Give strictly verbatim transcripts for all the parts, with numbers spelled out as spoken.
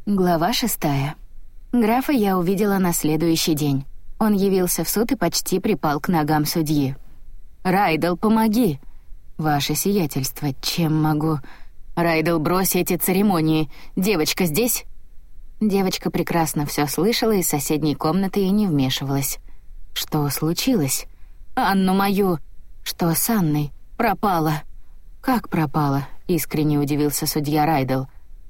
Глава шестая. Графа я увидела на следующий день. Он явился в суд и почти припал к ногам судьи. «Райдел, помоги!» «Ваше сиятельство, чем могу?» «Райдел, брось эти церемонии. Девочка здесь?» Девочка прекрасно все слышала, из соседней комнаты и не вмешивалась. «Что случилось?» «Анну мою!» «Что с Анной?» «Пропала!» «Как пропала?» — искренне удивился судья Райдел.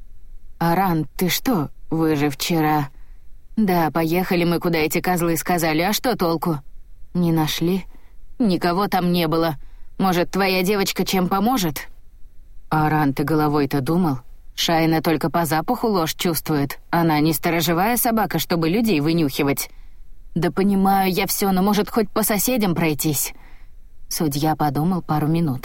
«Аран, ты что? Вы же вчера...» «Да, поехали мы, куда эти козлы сказали, а что толку?» «Не нашли?» «Никого там не было. Может, твоя девочка чем поможет?» «Аран, ты головой-то думал? Шайна только по запаху ложь чувствует. Она не сторожевая собака, чтобы людей вынюхивать». «Да понимаю я все, но может хоть по соседям пройтись?» Судья подумал пару минут.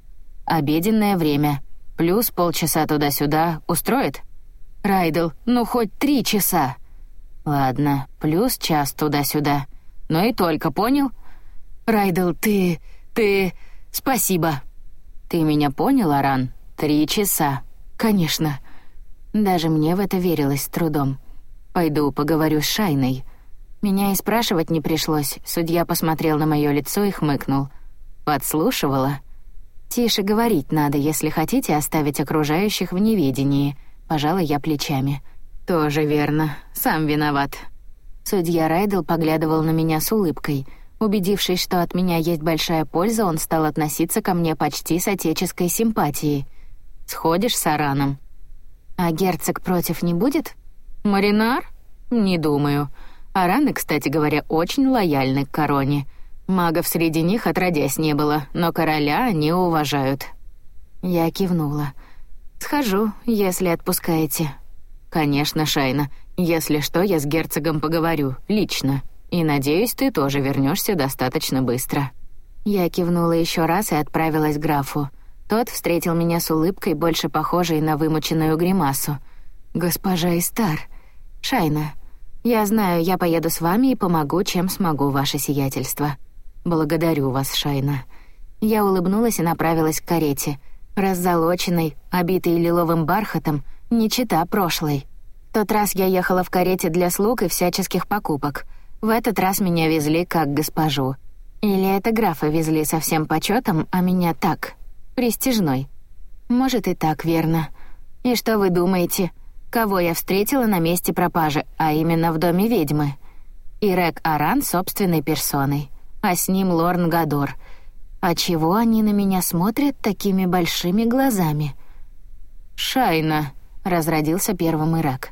«Обеденное время. Плюс полчаса туда-сюда. Устроит?» «Райдел, ну хоть три часа». «Ладно, плюс час туда-сюда. Ну и только, понял?» «Райдел, ты... ты... спасибо». «Ты меня понял, Аран? Три часа». «Конечно». Даже мне в это верилось с трудом. «Пойду поговорю с Шайной». Меня и спрашивать не пришлось. Судья посмотрел на моё лицо и хмыкнул. «Подслушивала?» «Тише говорить надо, если хотите оставить окружающих в неведении». Пожала я плечами. «Тоже верно. Сам виноват». Судья Райдел поглядывал на меня с улыбкой. Убедившись, что от меня есть большая польза, он стал относиться ко мне почти с отеческой симпатией. «Сходишь с Араном?» «А герцог против не будет?» «Маринар? Не думаю. Араны, кстати говоря, очень лояльны к короне. Магов среди них отродясь не было, но короля они уважают». Я кивнула. «Схожу, если отпускаете». «Конечно, Шайна. Если что, я с герцогом поговорю, лично. И надеюсь, ты тоже вернешься достаточно быстро». Я кивнула еще раз и отправилась к графу. Тот встретил меня с улыбкой, больше похожей на вымученную гримасу. «Госпожа Истар, Шайна, я знаю, я поеду с вами и помогу, чем смогу, ваше сиятельство». «Благодарю вас, Шайна». Я улыбнулась и направилась к карете, раззолоченной, обитой лиловым бархатом, не чета прошлой. В тот раз я ехала в карете для слуг и всяческих покупок. В этот раз меня везли как госпожу. Или это графа везли со всем почетом, а меня так, престижной. Может, и так верно. И что вы думаете? Кого я встретила на месте пропажи, а именно в доме ведьмы? Ирек Аран собственной персоной, а с ним Лорн Гадор. А чего они на меня смотрят такими большими глазами? «Шайна», — разродился первым Ирек.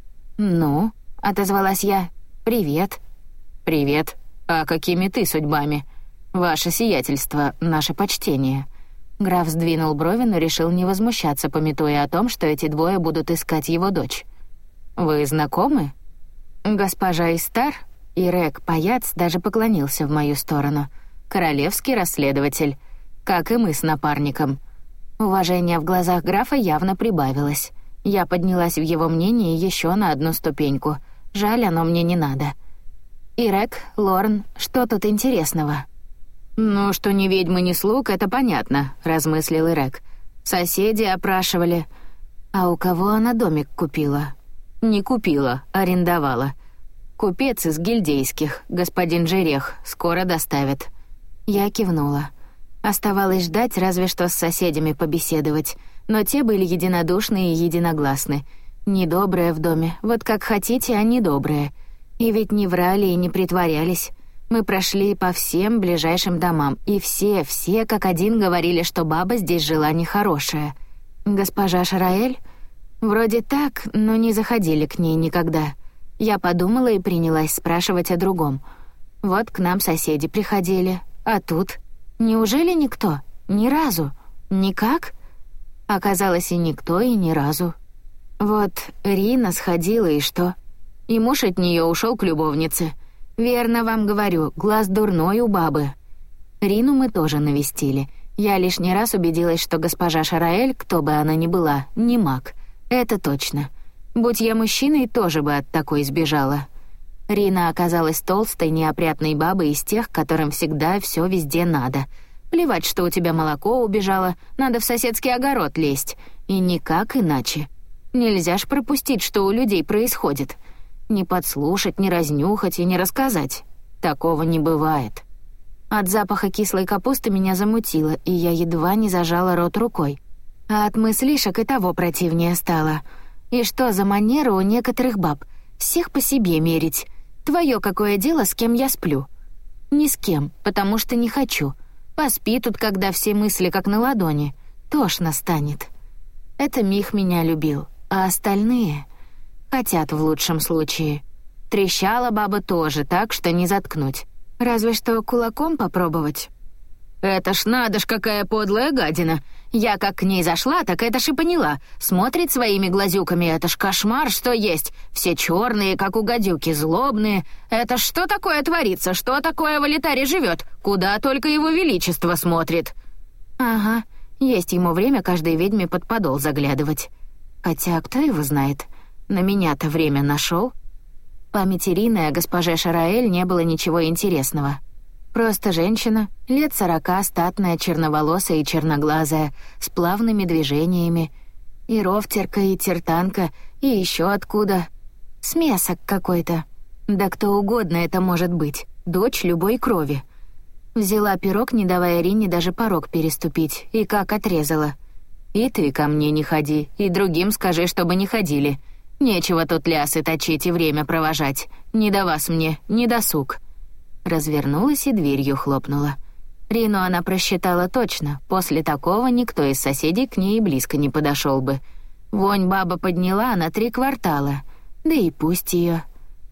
«Ну?» — отозвалась я. «Привет». «Привет. А какими ты судьбами? Ваше сиятельство, наше почтение». Граф сдвинул брови, но решил не возмущаться, памятуя о том, что эти двое будут искать его дочь. «Вы знакомы?» «Госпожа Истар?» Ирек, паяц, даже поклонился в мою сторону. «Королевский расследователь, как и мы с напарником». Уважение в глазах графа явно прибавилось. Я поднялась в его мнении еще на одну ступеньку. Жаль, оно мне не надо. «Ирек, Лорн, что тут интересного?» «Ну, что ни ведьмы, ни слуг, это понятно», — размыслил Ирек. «Соседи опрашивали». «А у кого она домик купила?» «Не купила, арендовала. Купец из гильдейских, господин Жерех, скоро доставит». Я кивнула. Оставалось ждать, разве что с соседями побеседовать, но те были единодушны и единогласны. Недобрые в доме, вот как хотите, а недобрые. И ведь не врали и не притворялись. Мы прошли по всем ближайшим домам, и все, все как один говорили, что баба здесь жила нехорошая. Госпожа Шараэль? Вроде так, но не заходили к ней никогда. Я подумала и принялась спрашивать о другом. Вот к нам соседи приходили, а тут... Неужели никто? Ни разу? Никак? Оказалось, и никто, и ни разу. Вот Рина сходила, и что? И муж от нее ушел к любовнице. Верно вам говорю, глаз дурной у бабы. Рину мы тоже навестили. Я лишний раз убедилась, что госпожа Шараэль, кто бы она ни была, не маг. Это точно. Будь я мужчиной, тоже бы от такой сбежала. Рина оказалась толстой, неопрятной бабой из тех, которым всегда все везде надо. Плевать, что у тебя молоко убежало, надо в соседский огород лезть. И никак иначе. Нельзя ж пропустить, что у людей происходит. Не подслушать, не разнюхать и не рассказать. Такого не бывает. От запаха кислой капусты меня замутило, и я едва не зажала рот рукой. А от мыслишек и того противнее стало. И что за манера у некоторых баб? Всех по себе мерить. Твое какое дело, с кем я сплю? Ни с кем, потому что не хочу. Поспи тут, когда все мысли как на ладони. Тошно станет. Это Мих меня любил, а остальные хотят в лучшем случае. Трещала баба тоже, так что не заткнуть. Разве что кулаком попробовать. Это ж надо ж, какая подлая гадина. Я как к ней зашла, так это ж и поняла. Смотрит своими глазюками, это ж кошмар, что есть. Все черные, как у гадюки, злобные. Это ж что такое творится? Что такое в Алитаре живет? Куда только его величество смотрит? Ага, есть ему время каждой ведьме под подол заглядывать. Хотя кто его знает? На меня-то время нашел. В памяти Рины о госпоже Шараэль не было ничего интересного. Просто женщина, лет сорока, статная, черноволосая и черноглазая, с плавными движениями. И ровтерка, и тертанка, и еще откуда. Смесок какой-то. Да кто угодно это может быть. Дочь любой крови. Взяла пирог, не давая Рине даже порог переступить, и как отрезала. «И ты ко мне не ходи, и другим скажи, чтобы не ходили. Нечего тут лясы точить и время провожать. Не до вас мне, не досуг». Развернулась и дверью хлопнула. Рину она просчитала точно. После такого никто из соседей к ней близко не подошел бы. Вонь баба подняла на три квартала. Да и пусть ее.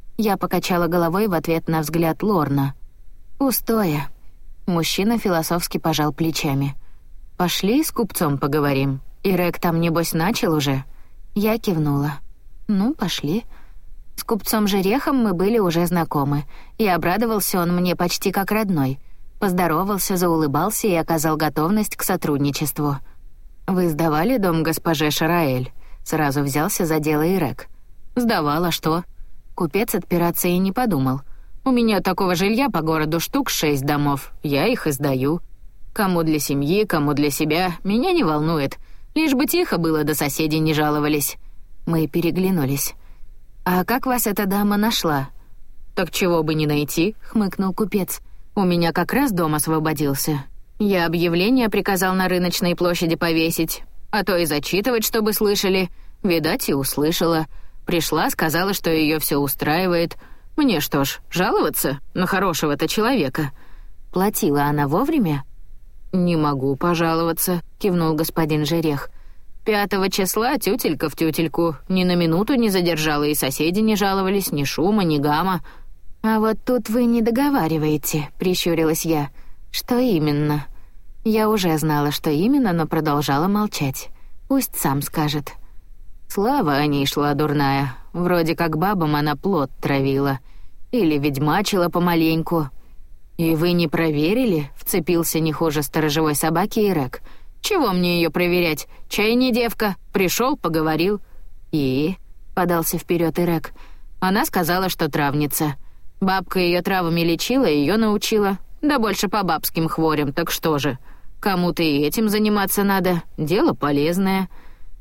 Я покачала головой в ответ на взгляд Лорна. «Пустое». Мужчина философски пожал плечами. «Пошли с купцом поговорим. Ирек там, небось, начал уже?» Я кивнула. «Ну, пошли». С купцом Жерехом мы были уже знакомы, и обрадовался он мне почти как родной. Поздоровался, заулыбался и оказал готовность к сотрудничеству. «Вы сдавали дом госпоже Шараэль?» Сразу взялся за дело Ирек. «Сдавала, что?» Купец отпираться и не подумал. «У меня такого жилья по городу штук шесть домов, я их и сдаю. Кому для семьи, кому для себя, меня не волнует. Лишь бы тихо было, да соседи не жаловались». Мы переглянулись. «А как вас эта дама нашла?» «Так чего бы не найти», — хмыкнул купец. «У меня как раз дом освободился. Я объявление приказал на рыночной площади повесить, а то и зачитывать, чтобы слышали. Видать, и услышала. Пришла, сказала, что ее все устраивает. Мне что ж, жаловаться на хорошего-то человека?» «Платила она вовремя?» «Не могу пожаловаться», — кивнул господин Жерех. Пятого числа тютелька в тютельку, ни на минуту не задержала, и соседи не жаловались, ни шума, ни гамма. «А вот тут вы не договариваете», — прищурилась я. «Что именно?» Я уже знала, что именно, но продолжала молчать. Пусть сам скажет. Слава о ней шла дурная. Вроде как бабам она плод травила. Или ведьмачила помаленьку. «И вы не проверили?» — вцепился не хуже сторожевой собаки Ирек. «Чего мне ее проверять? Чай не девка. Пришел, поговорил». «И?» — подался вперед Ирек. «Она сказала, что травница. Бабка ее травами лечила, ее научила. Да больше по бабским хворям, так что же? Кому-то и этим заниматься надо. Дело полезное».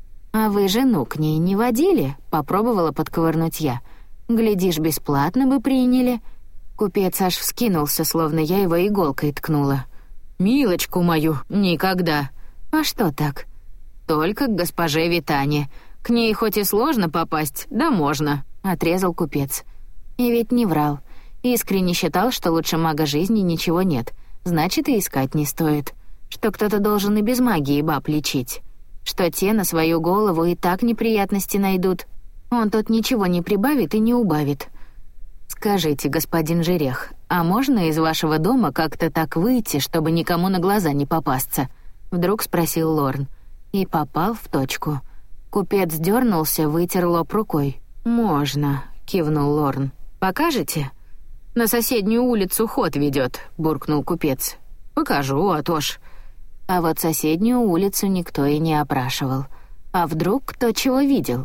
«А вы жену к ней не водили?» — попробовала подковырнуть я. «Глядишь, бесплатно бы приняли». Купец аж вскинулся, словно я его иголкой ткнула. «Милочку мою, никогда». «А что так?» «Только к госпоже Витане. К ней хоть и сложно попасть, да можно», — отрезал купец. И ведь не врал. Искренне считал, что лучше мага жизни ничего нет. Значит, и искать не стоит. Что кто-то должен и без магии баб лечить. Что те на свою голову и так неприятности найдут. Он тут ничего не прибавит и не убавит. «Скажите, господин Жерех, а можно из вашего дома как-то так выйти, чтобы никому на глаза не попасться?» Вдруг спросил Лорн. И попал в точку. Купец дернулся, вытер лоб рукой. «Можно», — кивнул Лорн. «Покажете?» «На соседнюю улицу ход ведет», — буркнул купец. «Покажу, а то ж». А вот соседнюю улицу никто и не опрашивал. А вдруг кто чего видел?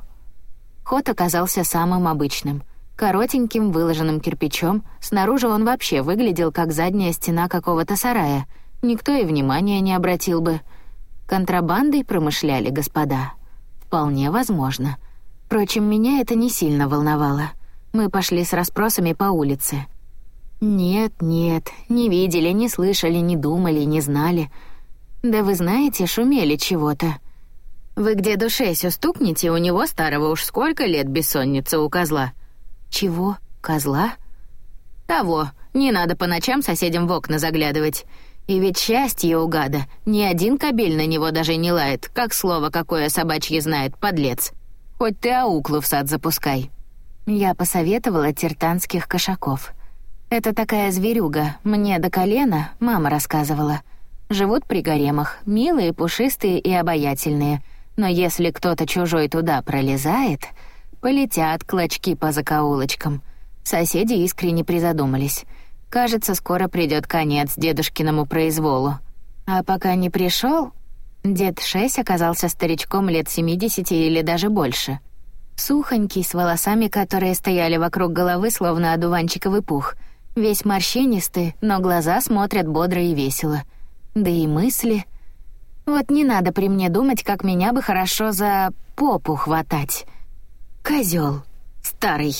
Ход оказался самым обычным. Коротеньким, выложенным кирпичом. Снаружи он вообще выглядел как задняя стена какого-то сарая. Никто и внимания не обратил бы. Контрабандой промышляли господа. Вполне возможно. Впрочем, меня это не сильно волновало. Мы пошли с расспросами по улице. Нет, нет, не видели, не слышали, не думали, не знали. Да вы знаете, шумели чего-то. Вы к деду Шесю стукните, у него старого уж сколько лет бессонница у козла. Чего? Козла? Того. Не надо по ночам соседям в окна заглядывать. И ведь счастье у гада. Ни один кобель на него даже не лает, как слово какое собачье знает, подлец. Хоть ты ауклу в сад запускай. Я посоветовала тертанских кошаков. Это такая зверюга, мне до колена, мама рассказывала. Живут при гаремах, милые, пушистые и обаятельные. Но если кто-то чужой туда пролезает, полетят клочки по закоулочкам. Соседи искренне призадумались. Кажется, скоро придёт конец дедушкиному произволу. А пока не пришёл, дед Шесь оказался старичком лет семидесяти или даже больше. Сухонький, с волосами, которые стояли вокруг головы, словно одуванчиковый пух. Весь морщинистый, но глаза смотрят бодро и весело. Да и мысли. Вот не надо при мне думать, как меня бы хорошо за попу хватать. Козёл. Старый.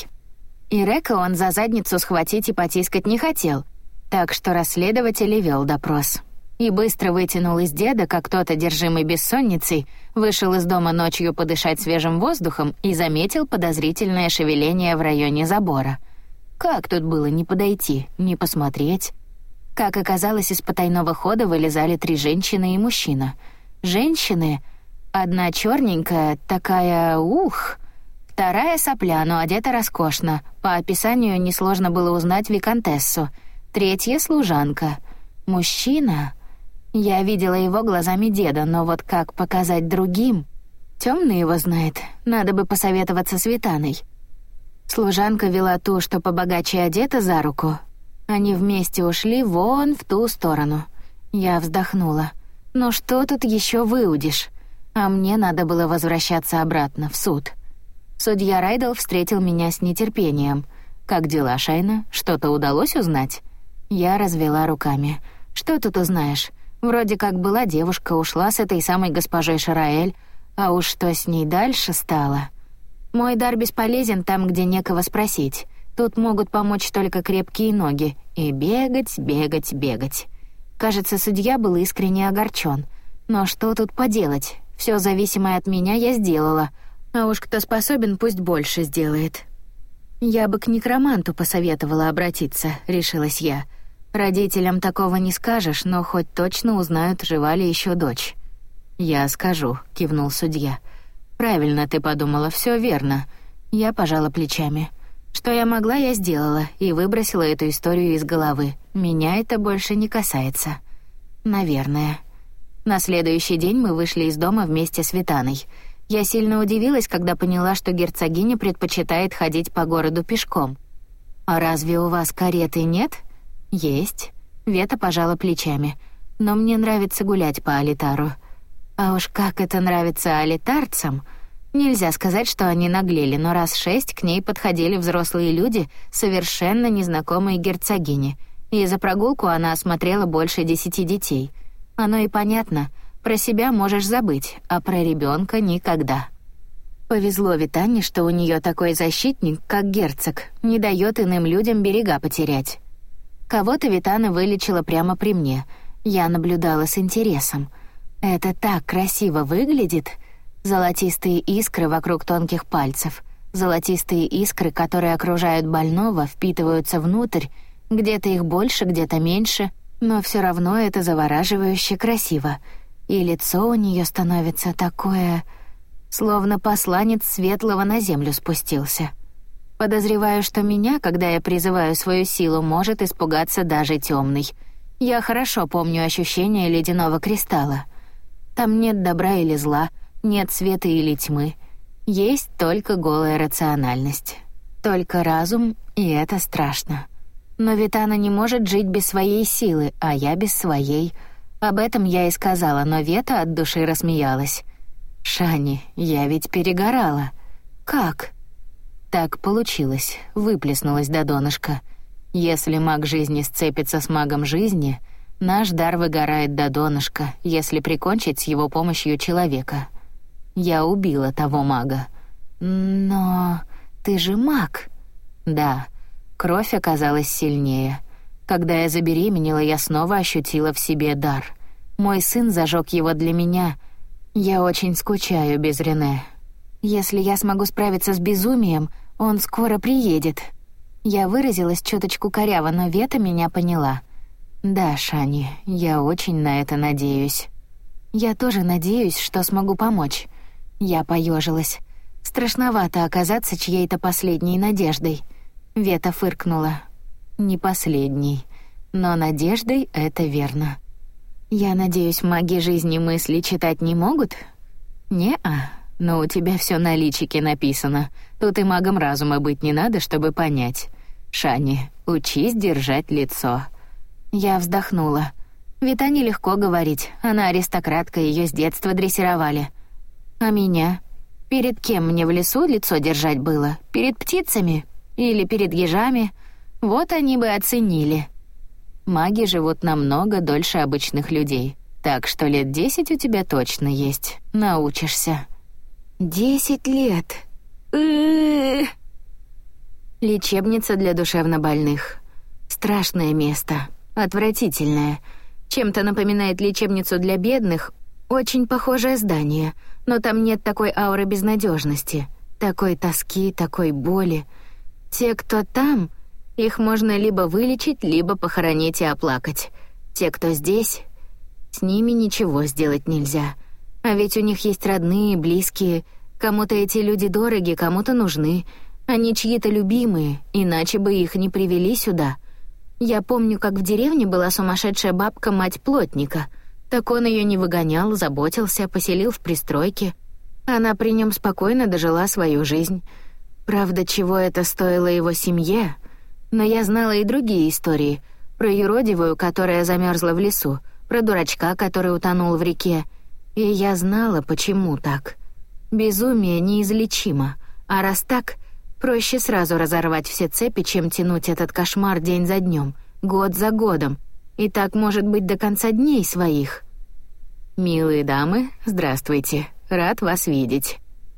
И Река он за задницу схватить и потискать не хотел, так что расследователь и вел допрос. И быстро вытянул из деда, как тот, одержимый бессонницей, вышел из дома ночью подышать свежим воздухом и заметил подозрительное шевеление в районе забора. Как тут было не подойти, не посмотреть? Как оказалось, из потайного хода вылезали три женщины и мужчина. Женщины, одна черненькая, такая, ух... Вторая сопля, но одета роскошно. По описанию несложно было узнать виконтессу. Третья — служанка. Мужчина... Я видела его глазами деда, но вот как показать другим? Тёмный его знает, надо бы посоветоваться с Витаной. Служанка вела ту, что побогаче одета, за руку. Они вместе ушли вон в ту сторону. Я вздохнула. Ну что тут еще выудишь? А мне надо было возвращаться обратно, в суд. Судья Райдл встретил меня с нетерпением. «Как дела, Шайна? Что-то удалось узнать?» Я развела руками. «Что тут узнаешь? Вроде как была девушка, ушла с этой самой госпожой Шараэль, а уж что с ней дальше стало? Мой дар бесполезен там, где некого спросить. Тут могут помочь только крепкие ноги. И бегать, бегать, бегать». Кажется, судья был искренне огорчен. Но что тут поделать? Все зависимое от меня я сделала. А уж кто способен, пусть больше сделает. «Я бы к некроманту посоветовала обратиться», — решилась я. «Родителям такого не скажешь, но хоть точно узнают, жива ли еще дочь». «Я скажу», — кивнул судья. «Правильно ты подумала, все верно». Я пожала плечами. Что я могла, я сделала, и выбросила эту историю из головы. Меня это больше не касается. Наверное. На следующий день мы вышли из дома вместе с Витаной. Я сильно удивилась, когда поняла, что герцогиня предпочитает ходить по городу пешком. «А разве у вас кареты нет?» «Есть». Вета пожала плечами. «Но мне нравится гулять по Алитару». А уж как это нравится алитарцам! Нельзя сказать, что они наглели, но раз шесть к ней подходили взрослые люди, совершенно незнакомые герцогине, и за прогулку она осмотрела больше десяти детей. Оно и понятно, про себя можешь забыть, а про ребенка никогда. Повезло Витане, что у нее такой защитник, как герцог, не дает иным людям берега потерять. Кого-то Витана вылечила прямо при мне. Я наблюдала с интересом. Это так красиво выглядит. Золотистые искры вокруг тонких пальцев. Золотистые искры, которые окружают больного, впитываются внутрь. Где-то их больше, где-то меньше, но все равно это завораживающе красиво. И лицо у нее становится такое... словно посланец светлого на землю спустился. Подозреваю, что меня, когда я призываю свою силу, может испугаться даже темный. Я хорошо помню ощущение ледяного кристалла. Там нет добра или зла, нет света или тьмы. Есть только голая рациональность. Только разум, и это страшно. Но Витана не может жить без своей силы, а я без своей. Об этом я и сказала, но Вета от души рассмеялась. «Шани, я ведь перегорала». «Как?» Так получилось, выплеснулась до донышка. Если маг жизни сцепится с магом жизни, наш дар выгорает до донышка, если прикончить с его помощью человека. Я убила того мага. Но ты же маг. Да, кровь оказалась сильнее. Когда я забеременела, я снова ощутила в себе дар. Мой сын зажег его для меня. Я очень скучаю без Рене. Если я смогу справиться с безумием, он скоро приедет. Я выразилась чуточку коряво, но Вета меня поняла. Да, Шани, я очень на это надеюсь. Я тоже надеюсь, что смогу помочь. Я поежилась. Страшновато оказаться чьей-то последней надеждой. Вета фыркнула. Не последней, но надеждой это верно. Я надеюсь, маги жизни мысли читать не могут? Не-а, но у тебя все на личике написано. Тут и магом разума быть не надо, чтобы понять. Шани, учись держать лицо. Я вздохнула. Витане легко говорить, она аристократка, ее с детства дрессировали. А меня? Перед кем мне в лесу лицо держать было? Перед птицами? Или перед ежами? Вот они бы оценили. Маги живут намного дольше обычных людей, так что лет десять у тебя точно есть. Научишься. Десять лет. Лечебница для душевнобольных. Страшное место. Отвратительное. Чем-то напоминает лечебницу для бедных. Очень похожее здание, но там нет такой ауры безнадежности, такой тоски, такой боли. Те, кто там, их можно либо вылечить, либо похоронить и оплакать. Те, кто здесь, с ними ничего сделать нельзя. А ведь у них есть родные, близкие. Кому-то эти люди дороги, кому-то нужны. Они чьи-то любимые, иначе бы их не привели сюда. Я помню, как в деревне была сумасшедшая бабка, мать плотника. Так он ее не выгонял, заботился, поселил в пристройке. Она при нем спокойно дожила свою жизнь. Правда, чего это стоило его семье? Но я знала и другие истории. Про юродивую, которая замерзла в лесу, про дурачка, который утонул в реке. И я знала, почему так. Безумие неизлечимо, а раз так, проще сразу разорвать все цепи, чем тянуть этот кошмар день за днем, год за годом. И так может быть до конца дней своих. Милые дамы, здравствуйте, рад вас видеть.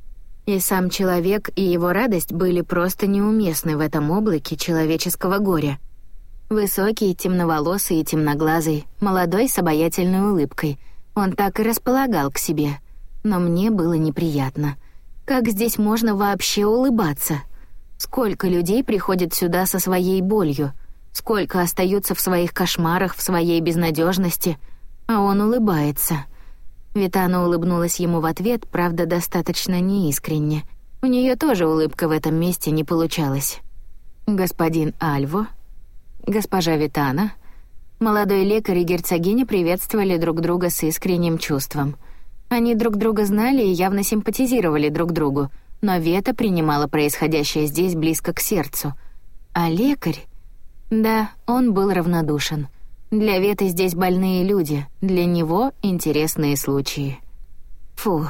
И сам человек, и его радость были просто неуместны в этом облаке человеческого горя. Высокий, темноволосый и темноглазый, молодой с обаятельной улыбкой. Он так и располагал к себе. Но мне было неприятно. Как здесь можно вообще улыбаться? Сколько людей приходит сюда со своей болью? Сколько остаются в своих кошмарах, в своей безнадежности, а он улыбается. Витана улыбнулась ему в ответ, правда, достаточно неискренне. У нее тоже улыбка в этом месте не получалась. Господин Альво, госпожа Витана, молодой лекарь и герцогиня приветствовали друг друга с искренним чувством. Они друг друга знали и явно симпатизировали друг другу, но Вета принимала происходящее здесь близко к сердцу. А лекарь? Да, он был равнодушен. Для Веты здесь больные люди, для него интересные случаи. Фу.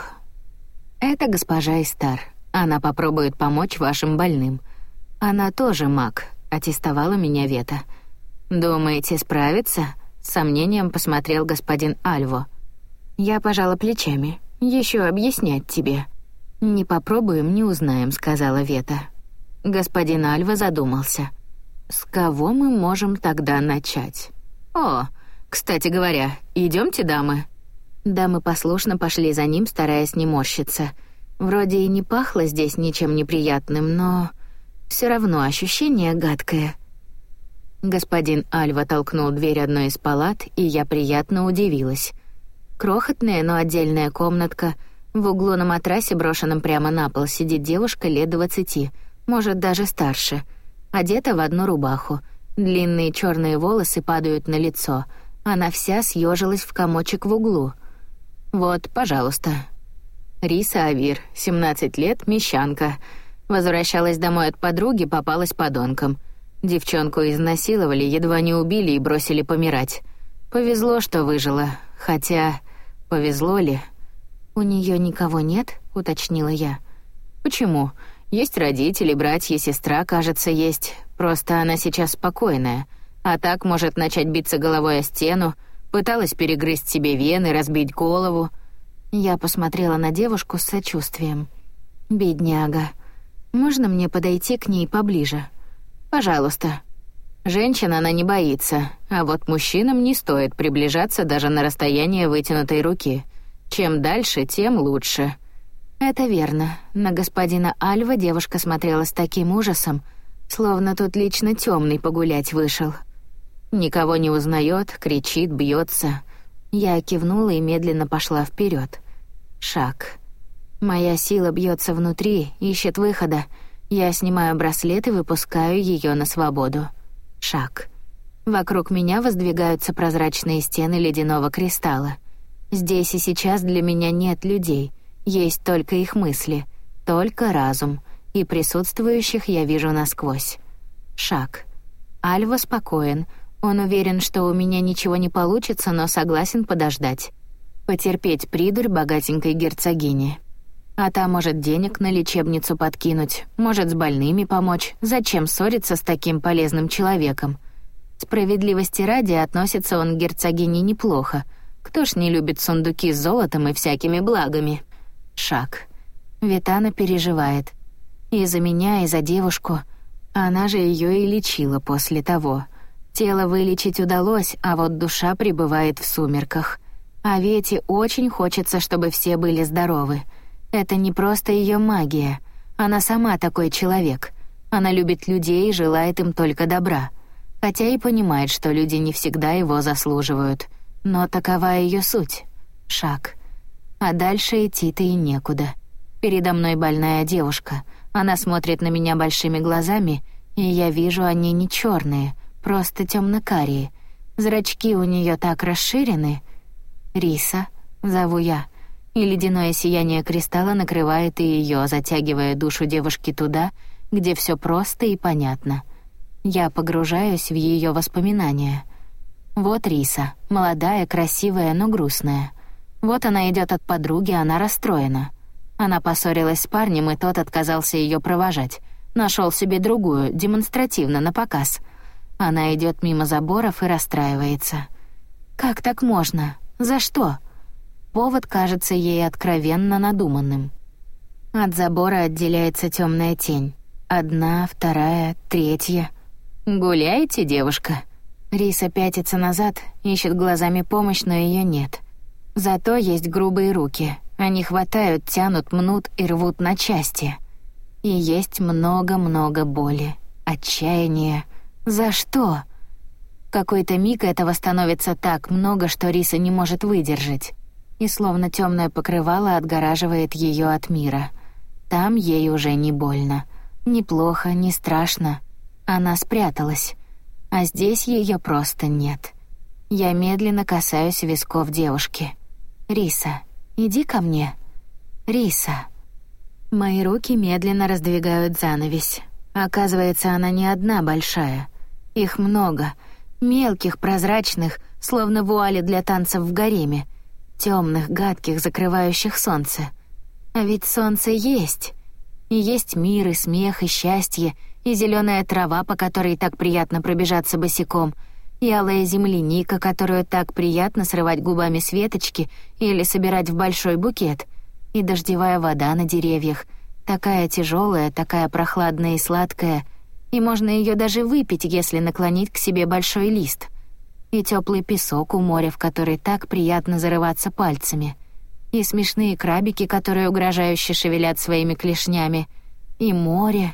Это госпожа Истар. Она попробует помочь вашим больным. Она тоже маг, аттестовала меня Вета. Думаете, справится? С сомнением посмотрел господин Альво. Я пожала плечами. Еще объяснять тебе. Не попробуем, не узнаем, сказала Вета. Господин Альво задумался. С кого мы можем тогда начать? О, кстати говоря, идемте, дамы. Дамы послушно пошли за ним, стараясь не морщиться. Вроде и не пахло здесь ничем неприятным, но все равно ощущение гадкое. Господин Альва толкнул дверь одной из палат, и я приятно удивилась. Крохотная, но отдельная комнатка. В углу на матрасе, брошенном прямо на пол, сидит девушка лет двадцати, может, даже старше. Одета в одну рубаху. Длинные черные волосы падают на лицо. Она вся съежилась в комочек в углу. Вот, пожалуйста. Риса Авир, семнадцать лет, мещанка. Возвращалась домой от подруги, попалась подонком. Девчонку изнасиловали, едва не убили и бросили помирать. Повезло, что выжила. Хотя, повезло ли? У нее никого нет, уточнила я. Почему? Есть родители, братья, сестра, кажется, есть. Просто она сейчас спокойная. А так может начать биться головой о стену, пыталась перегрызть себе вены, разбить голову. Я посмотрела на девушку с сочувствием. «Бедняга. Можно мне подойти к ней поближе?» «Пожалуйста». Женщин она не боится, а вот мужчинам не стоит приближаться даже на расстояние вытянутой руки. Чем дальше, тем лучше. Это верно. На господина Альва девушка смотрела с таким ужасом, словно тут лично темный погулять вышел. Никого не узнает, кричит, бьется. Я кивнула и медленно пошла вперед. Шаг. Моя сила бьется внутри, ищет выхода. Я снимаю браслет и выпускаю ее на свободу. Шаг. Вокруг меня воздвигаются прозрачные стены ледяного кристалла. Здесь и сейчас для меня нет людей, есть только их мысли, только разум, и присутствующих я вижу насквозь. Шаг. Альва спокоен, он уверен, что у меня ничего не получится, но согласен подождать. Потерпеть придурь богатенькой герцогини. А та может денег на лечебницу подкинуть, может с больными помочь. Зачем ссориться с таким полезным человеком? Справедливости ради относится он к герцогине неплохо. Кто ж не любит сундуки с золотом и всякими благами? Шаг. Витана переживает. И за меня, и за девушку. Она же ее и лечила после того. Тело вылечить удалось, а вот душа пребывает в сумерках. А Вете очень хочется, чтобы все были здоровы. Это не просто ее магия. Она сама такой человек. Она любит людей и желает им только добра. Хотя и понимает, что люди не всегда его заслуживают. Но такова ее суть. Шаг. А дальше идти-то и некуда. Передо мной больная девушка. Она смотрит на меня большими глазами, и я вижу, они не черные, просто темно-карие. Зрачки у нее так расширены. «Риса», — зову я. И ледяное сияние кристалла накрывает и ее, затягивая душу девушки туда, где все просто и понятно. Я погружаюсь в ее воспоминания. Вот Риса, молодая, красивая, но грустная. Вот она идет от подруги, она расстроена. Она поссорилась с парнем, и тот отказался ее провожать. Нашел себе другую, демонстративно, на показ. Она идет мимо заборов и расстраивается. Как так можно? За что? Повод кажется ей откровенно надуманным. От забора отделяется темная тень. Одна, вторая, третья. «Гуляете, девушка?» Риса пятится назад, ищет глазами помощь, но ее нет. Зато есть грубые руки. Они хватают, тянут, мнут и рвут на части. И есть много-много боли, отчаяния. За что? В какой-то миг этого становится так много, что Риса не может выдержать. И словно темное покрывало отгораживает ее от мира. Там ей уже не больно. Ни плохо, ни страшно. Она спряталась. А здесь ее просто нет. Я медленно касаюсь висков девушки. «Риса, иди ко мне. Риса». Мои руки медленно раздвигают занавесь. Оказывается, она не одна большая. Их много. Мелких, прозрачных, словно вуали для танцев в гареме. Темных, гадких, закрывающих солнце. А ведь солнце есть. И есть мир, и смех, и счастье, и зеленая трава, по которой так приятно пробежаться босиком, и алая земляника, которую так приятно срывать губами с веточки или собирать в большой букет, и дождевая вода на деревьях, такая тяжелая, такая прохладная и сладкая, и можно ее даже выпить, если наклонить к себе большой лист. И теплый песок у моря, в который так приятно зарываться пальцами, и смешные крабики, которые угрожающе шевелят своими клешнями, и море.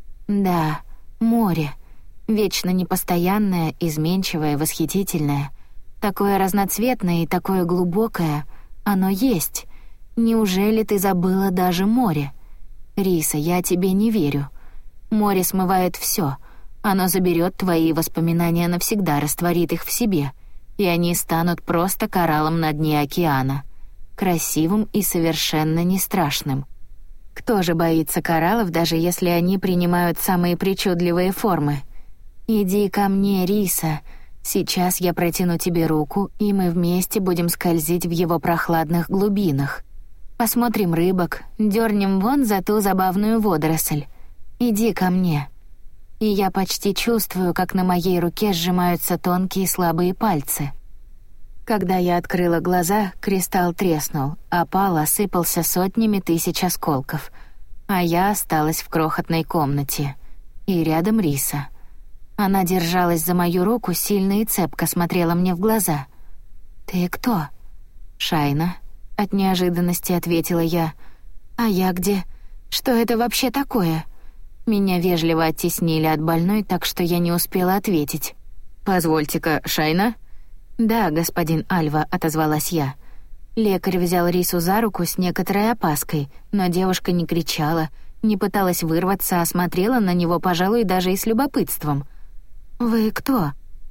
Да, море. Вечно непостоянное, изменчивое, восхитительное. Такое разноцветное и такое глубокое. Оно есть. Неужели ты забыла даже море? Риса, я тебе не верю. Море смывает все. Оно заберет твои воспоминания навсегда, растворит их в себе, и они станут просто кораллом на дне океана. Красивым и совершенно не страшным. Кто же боится кораллов, даже если они принимают самые причудливые формы? «Иди ко мне, Риса. Сейчас я протяну тебе руку, и мы вместе будем скользить в его прохладных глубинах. Посмотрим рыбок, дернем вон за ту забавную водоросль. Иди ко мне». И я почти чувствую, как на моей руке сжимаются тонкие слабые пальцы. Когда я открыла глаза, кристалл треснул, а пол осыпался сотнями тысяч осколков, а я осталась в крохотной комнате. И рядом Риса. Она держалась за мою руку, сильно и цепко смотрела мне в глаза. «Ты кто?» «Шайна», — от неожиданности ответила я. «А я где? Что это вообще такое?» Меня вежливо оттеснили от больной, так что я не успела ответить. «Позвольте-ка, Шайна?» «Да, господин Альва», — отозвалась я. Лекарь взял Рису за руку с некоторой опаской, но девушка не кричала, не пыталась вырваться, а смотрела на него, пожалуй, даже и с любопытством. «Вы кто?»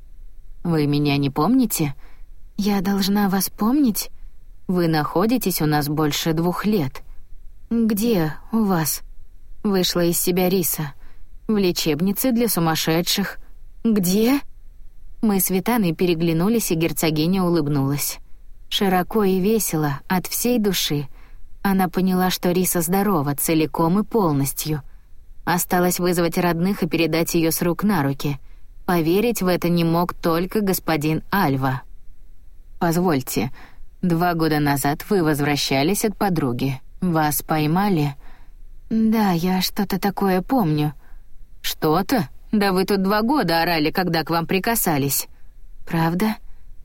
«Вы меня не помните?» «Я должна вас помнить?» «Вы находитесь у нас больше двух лет». «Где у вас?» Вышла из себя Риса. «В лечебнице для сумасшедших». «Где?» Мы с Витаной переглянулись, и герцогиня улыбнулась. Широко и весело, от всей души. Она поняла, что Риса здорова, целиком и полностью. Осталось вызвать родных и передать ее с рук на руки. Поверить в это не мог только господин Альва. «Позвольте, два года назад вы возвращались от подруги. Вас поймали?» «Да, я что-то такое помню». «Что-то? Да вы тут два года орали, когда к вам прикасались». «Правда?»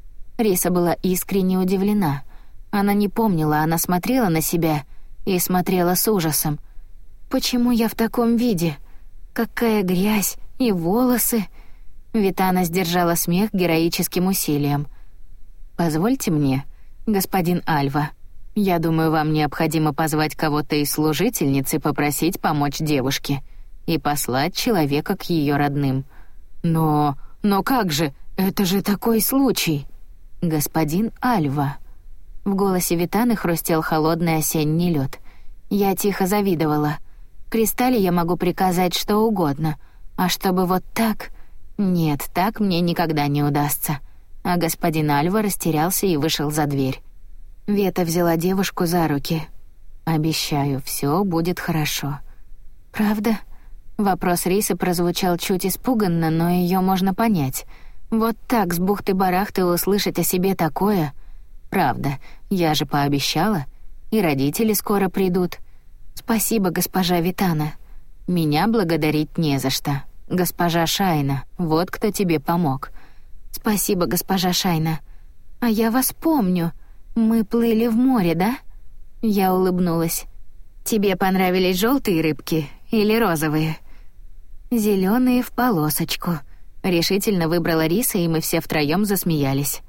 Риса была искренне удивлена. Она не помнила, она смотрела на себя и смотрела с ужасом. «Почему я в таком виде? Какая грязь и волосы!» Витана сдержала смех героическим усилием. «Позвольте мне, господин Альва. Я думаю, вам необходимо позвать кого-то из служительниц и попросить помочь девушке и послать человека к ее родным». «Но... но как же? Это же такой случай!» «Господин Альва». В голосе Витаны хрустел холодный осенний лед. Я тихо завидовала. Кристалле я могу приказать что угодно, а чтобы вот так... Нет, так мне никогда не удастся. А господин Альва растерялся и вышел за дверь. Вета взяла девушку за руки. «Обещаю, все будет хорошо». «Правда?» Вопрос Рисы прозвучал чуть испуганно, но ее можно понять. Вот так с бухты-барахты услышать о себе такое... «Правда, я же пообещала, и родители скоро придут». «Спасибо, госпожа Витана». «Меня благодарить не за что. Госпожа Шайна, вот кто тебе помог». «Спасибо, госпожа Шайна. А я вас помню. Мы плыли в море, да?» Я улыбнулась. «Тебе понравились желтые рыбки или розовые?» «Зеленые в полосочку», — решительно выбрала Риса, и мы все втроем засмеялись.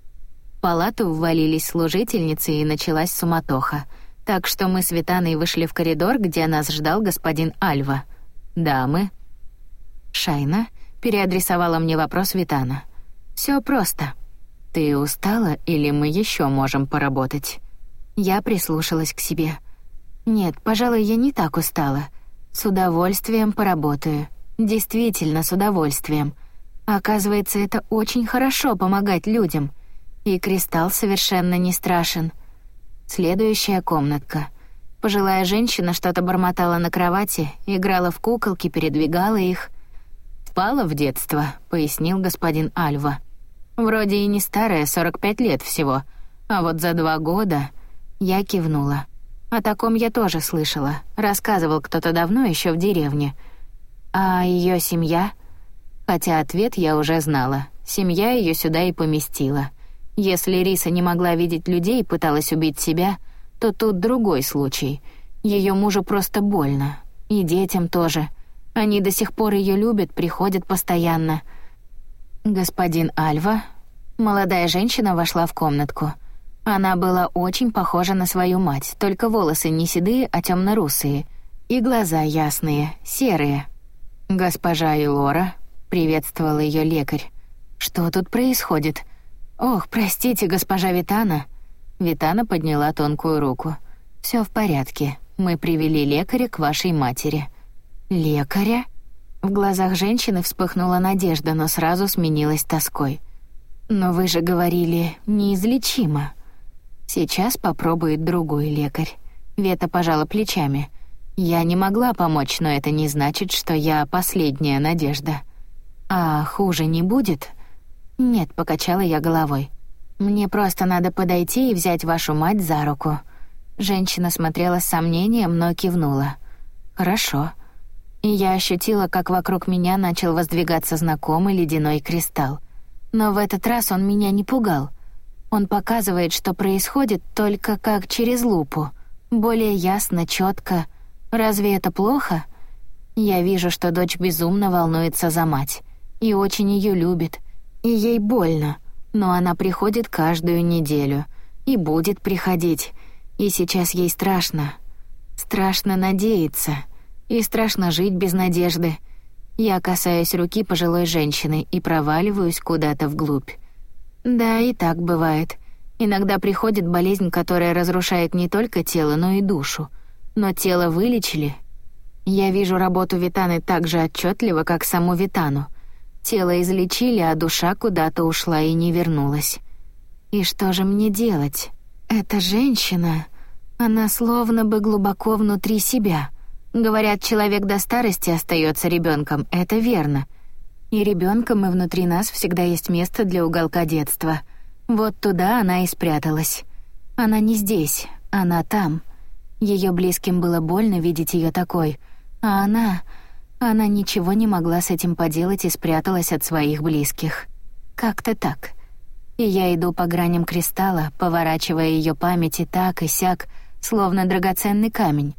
В палату ввалились служительницы, и началась суматоха. Так что мы с Витаной вышли в коридор, где нас ждал господин Альва. «Дамы». «Шайна?» — переадресовала мне вопрос Витана. «Все просто. Ты устала или мы еще можем поработать?» Я прислушалась к себе. «Нет, пожалуй, я не так устала. С удовольствием поработаю. Действительно, с удовольствием. Оказывается, это очень хорошо помогать людям. И кристалл совершенно не страшен». Следующая комнатка. Пожилая женщина что-то бормотала на кровати, играла в куколки, передвигала их. «Впала в детство», — пояснил господин Альва. «Вроде и не старая, сорок пять лет всего. А вот за два года...» Я кивнула. О таком я тоже слышала. Рассказывал кто-то давно еще в деревне. А ее семья? Хотя ответ я уже знала. Семья ее сюда и поместила. Если Риса не могла видеть людей и пыталась убить себя, то тут другой случай. Ее мужу просто больно. И детям тоже. Они до сих пор ее любят, приходят постоянно. «Господин Альва?» Молодая женщина вошла в комнатку. Она была очень похожа на свою мать, только волосы не седые, а темно-русые. И глаза ясные, серые. «Госпожа Элора», — приветствовал ее лекарь. «Что тут происходит?» «Ох, простите, госпожа Витана». Витана подняла тонкую руку. «Все в порядке. Мы привели лекаря к вашей матери». «Лекаря?» В глазах женщины вспыхнула надежда, но сразу сменилась тоской. «Но вы же говорили, неизлечимо». «Сейчас попробует другой лекарь». Вета пожала плечами. «Я не могла помочь, но это не значит, что я последняя надежда». «А хуже не будет?» «Нет», — покачала я головой. Мне просто надо подойти и взять вашу мать за руку». Женщина смотрела с сомнением, но кивнула. «Хорошо». И я ощутила, как вокруг меня начал воздвигаться знакомый ледяной кристалл. Но в этот раз он меня не пугал. Он показывает, что происходит, только как через лупу. Более ясно, четко. Разве это плохо? Я вижу, что дочь безумно волнуется за мать. И очень ее любит. И ей больно. Но она приходит каждую неделю. И будет приходить. И сейчас ей страшно. Страшно надеяться. И страшно жить без надежды. Я касаюсь руки пожилой женщины и проваливаюсь куда-то вглубь. Да, и так бывает. Иногда приходит болезнь, которая разрушает не только тело, но и душу. Но тело вылечили. Я вижу работу Витаны так же отчетливо, как саму Витану. Тело излечили, а душа куда-то ушла и не вернулась. И что же мне делать? Эта женщина, она словно бы глубоко внутри себя. Говорят, человек до старости остается ребенком. Это верно. И ребенком, и внутри нас всегда есть место для уголка детства. Вот туда она и спряталась. Она не здесь, она там. Ее близким было больно видеть ее такой, а она... Она ничего не могла с этим поделать и спряталась от своих близких. Как-то так. И я иду по граням кристалла, поворачивая ее памяти так и сяк, словно драгоценный камень.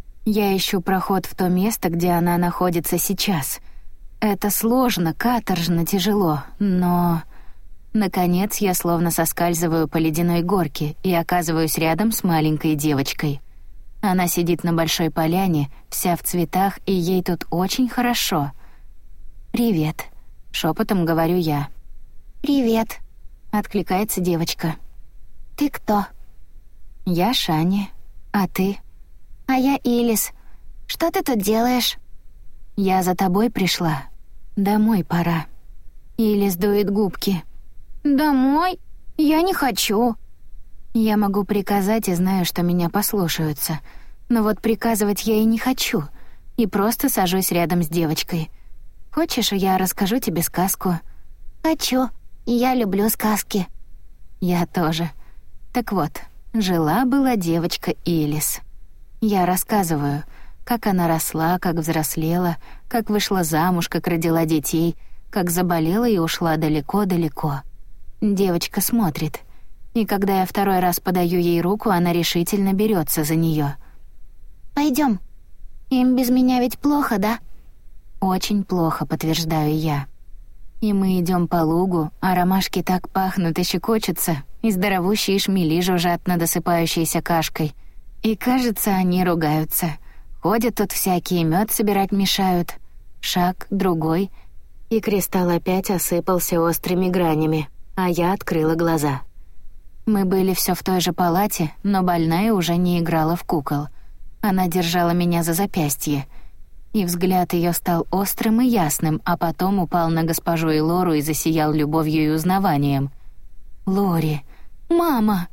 Я ищу проход в то место, где она находится сейчас. Это сложно, каторжно, тяжело, но... Наконец я словно соскальзываю по ледяной горке и оказываюсь рядом с маленькой девочкой. Она сидит на большой поляне, вся в цветах, и ей тут очень хорошо. «Привет», — шепотом говорю я. «Привет», — откликается девочка. «Ты кто?» «Я Шани. А ты?» «А я Илис. Что ты тут делаешь?» «Я за тобой пришла. Домой пора». Илис дует губки. «Домой? Я не хочу». Я могу приказать и знаю, что меня послушаются. Но вот приказывать я и не хочу. И просто сажусь рядом с девочкой. «Хочешь, я расскажу тебе сказку?» «Хочу. Я люблю сказки». «Я тоже. Так вот, жила-была девочка Илис». Я рассказываю, как она росла, как взрослела, как вышла замуж, как родила детей, как заболела и ушла далеко-далеко. Девочка смотрит. И когда я второй раз подаю ей руку, она решительно берется за нее. «Пойдем. Им без меня ведь плохо, да?» «Очень плохо», — подтверждаю я. И мы идем по лугу, а ромашки так пахнут и щекочутся, и здоровущие шмели жужжат над осыпающейся кашкой. И, кажется, они ругаются. Ходят тут всякие, мед собирать мешают. Шаг, другой, и кристалл опять осыпался острыми гранями, а я открыла глаза. Мы были все в той же палате, но больная уже не играла в кукол. Она держала меня за запястье, и взгляд ее стал острым и ясным, а потом упал на госпожу Элору и засиял любовью и узнаванием. «Лори! Мама!»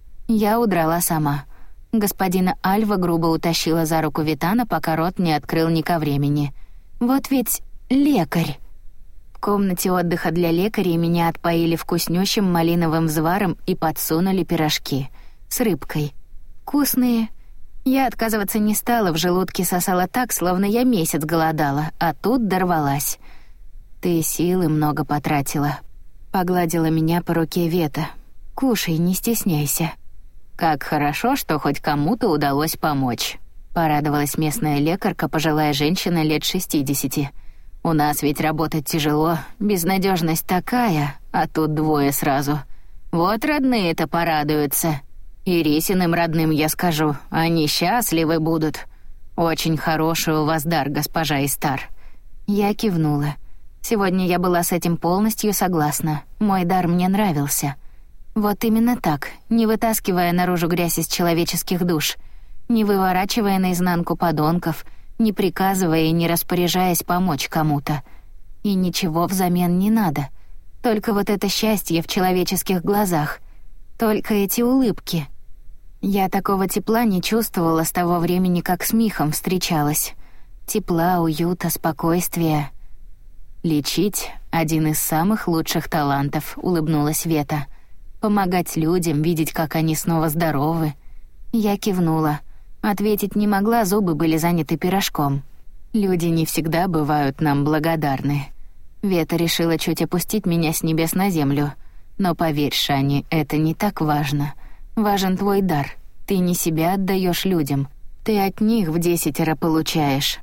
Я удрала сама. Господина Альва грубо утащила за руку Витана, пока рот не открыл ни ко времени. Вот ведь лекарь. В комнате отдыха для лекарей меня отпоили вкуснющим малиновым взваром и подсунули пирожки с рыбкой. Вкусные. Я отказываться не стала, в желудке сосала так, словно я месяц голодала, а тут дорвалась. «Ты силы много потратила», — погладила меня по руке Вета. «Кушай, не стесняйся». «Как хорошо, что хоть кому-то удалось помочь», — порадовалась местная лекарка, пожилая женщина лет шестидесяти. «У нас ведь работать тяжело, безнадежность такая, а тут двое сразу. Вот родные-то порадуются. И Рисиным родным я скажу, они счастливы будут. Очень хороший у вас дар, госпожа Истар». Я кивнула. Сегодня я была с этим полностью согласна. Мой дар мне нравился. Вот именно так, не вытаскивая наружу грязь из человеческих душ, не выворачивая наизнанку подонков, не приказывая и не распоряжаясь помочь кому-то. И ничего взамен не надо. Только вот это счастье в человеческих глазах. Только эти улыбки. Я такого тепла не чувствовала с того времени, как с Михом встречалась. Тепла, уюта, спокойствия. «Лечить — один из самых лучших талантов», — улыбнулась Вета. Помогать людям, видеть, как они снова здоровы. Я кивнула. Ответить не могла, зубы были заняты пирожком. Люди не всегда бывают нам благодарны. Вета решила чуть опустить меня с небес на землю. Но поверь, Шани, это не так важно. Важен твой дар. Ты не себя отдаешь людям. Ты от них в десятеро получаешь.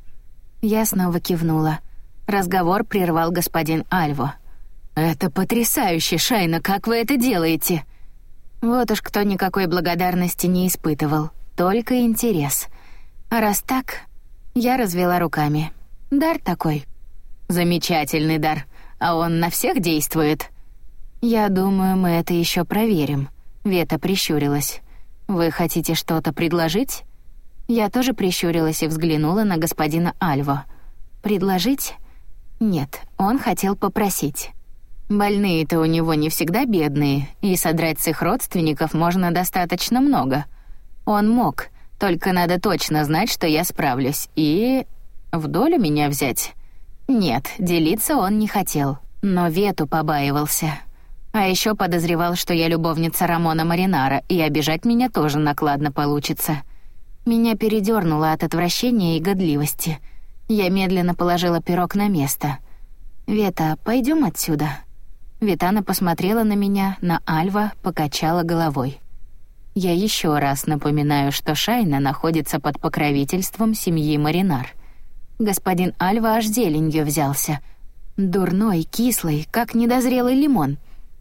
Я снова кивнула. Разговор прервал господин Альво. «Это потрясающе, Шайна, как вы это делаете?» Вот уж кто никакой благодарности не испытывал, только интерес. А раз так, я развела руками. Дар такой. Замечательный дар, а он на всех действует. Я думаю, мы это еще проверим. Вета прищурилась. Вы хотите что-то предложить? Я тоже прищурилась и взглянула на господина Альво. Предложить? Нет, он хотел попросить. Больные-то у него не всегда бедные, и содрать с их родственников можно достаточно много. Он мог, только надо точно знать, что я справлюсь, и... в долю меня взять? Нет, делиться он не хотел, но Вету побаивался. А еще подозревал, что я любовница Рамона Маринара, и обижать меня тоже накладно получится. Меня передёрнуло от отвращения и годливости. Я медленно положила пирог на место. «Вета, пойдём отсюда?» Ветана посмотрела на меня, на Альва, покачала головой. Я еще раз напоминаю, что Шайна находится под покровительством семьи Маринар. Господин Альва аж зеленью взялся. Дурной, кислый, как недозрелый лимон.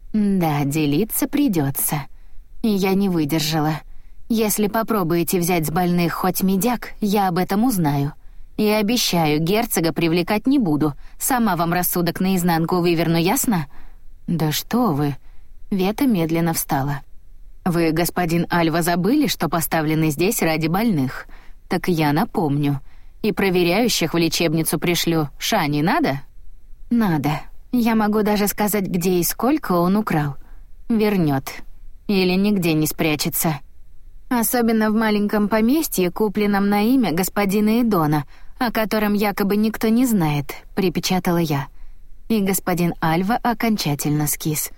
Да, делиться придется. И я не выдержала. Если попробуете взять с больных хоть медяк, я об этом узнаю. И обещаю, герцога привлекать не буду. Сама вам рассудок наизнанку выверну, ясно? «Да что вы!» Вета медленно встала. «Вы, господин Альва, забыли, что поставлены здесь ради больных? Так я напомню. И проверяющих в лечебницу пришлю. Шани надо?» «Надо. Я могу даже сказать, где и сколько он украл. Вернёт. Или нигде не спрячется. Особенно в маленьком поместье, купленном на имя господина Идона, о котором якобы никто не знает», — припечатала я. И господин Альва окончательно скис.